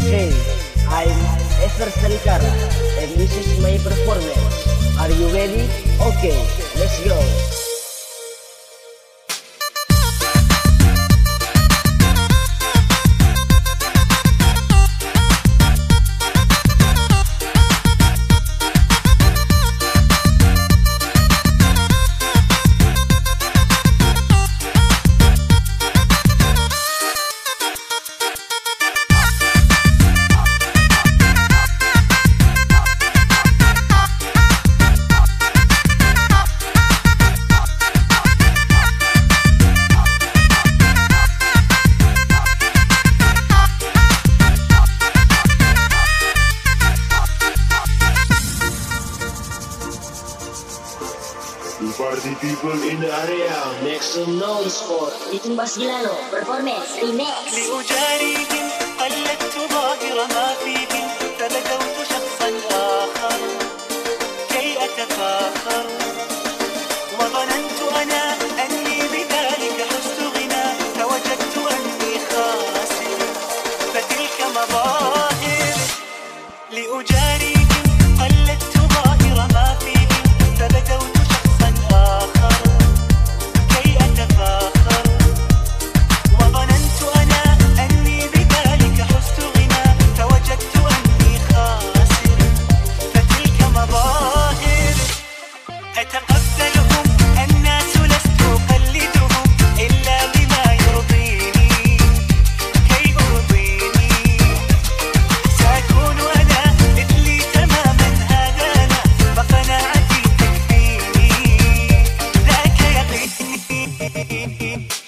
Hey, I'm Ever Sankara and this is my performance. Are you ready? Okay, let's go. The party people in the area, Make some noise for Bikin Bas Gilano Performance Remix. لأجاريهم قلدت ظاهر ما فيهم فبدوت شخصا آخر كي أتفاخر وظننت أنا أني بذلك حزت غنى فوجدت أني خاسر فتلك مظاهر لأجاريهم قلدت ظاهر ما فيهم فبدوت شخصا آخر كي أتفاخر وظننت أنا أني بذلك حزت غنى فوجدت أني خاسر فتلك مظاهر أتقبلهم الناس لست أقلدهم إلا بما يرضيني كي أرضيني سأكون أنا مثلي تماما هذا أنا فقناعتي تكفيني ذاك يقيني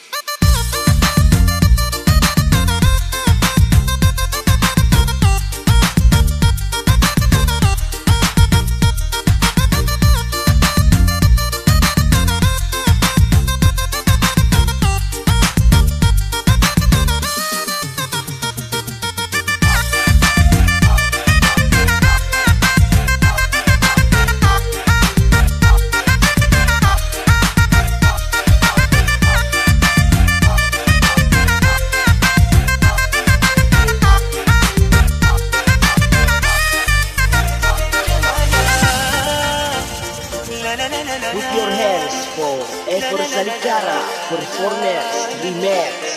Put your hands for Ever Sankara Performance Remix.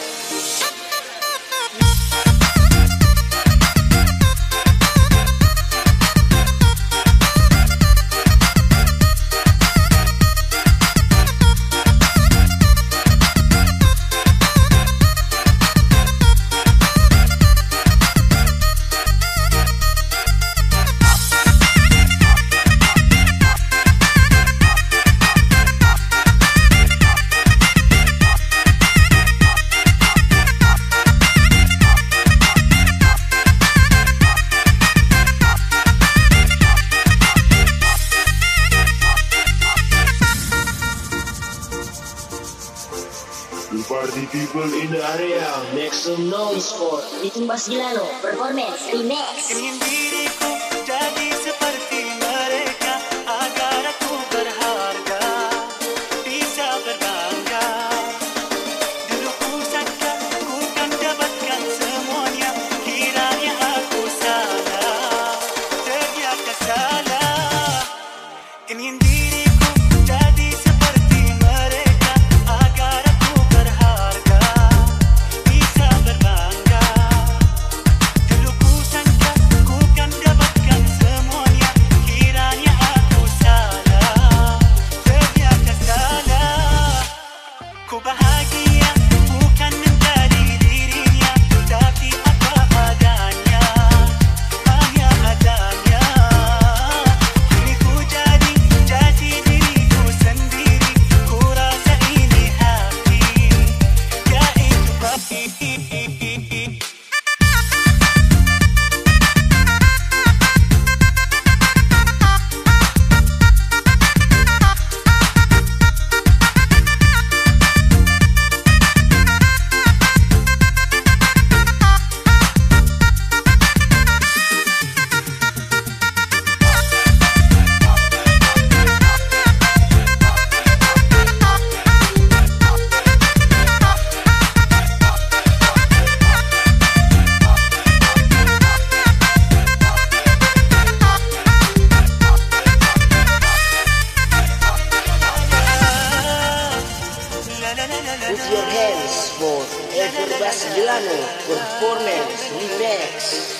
the party people in the area, Make some noise for Bikin Bas Gilano Performance Remix. ingin diriku jadi seperti mereka agar aku berharga bisa berbangga dulu ku sangka ku kan dapatkan semuanya kiranya aku salah ternyata salah ingin diriku jadi seperti mereka agar aku berharga bisa berbangga dulu ku sangka ku kan dapatkan semuanya kiranya aku salah ternyata salah ku bahagia bukan menjadi dirinya tapi apa adanya hanya adanya kini ku jadi diriku sendiri ku rasa ini hati yaitu baik. Put your hands for Ever Basilano Performance Remix.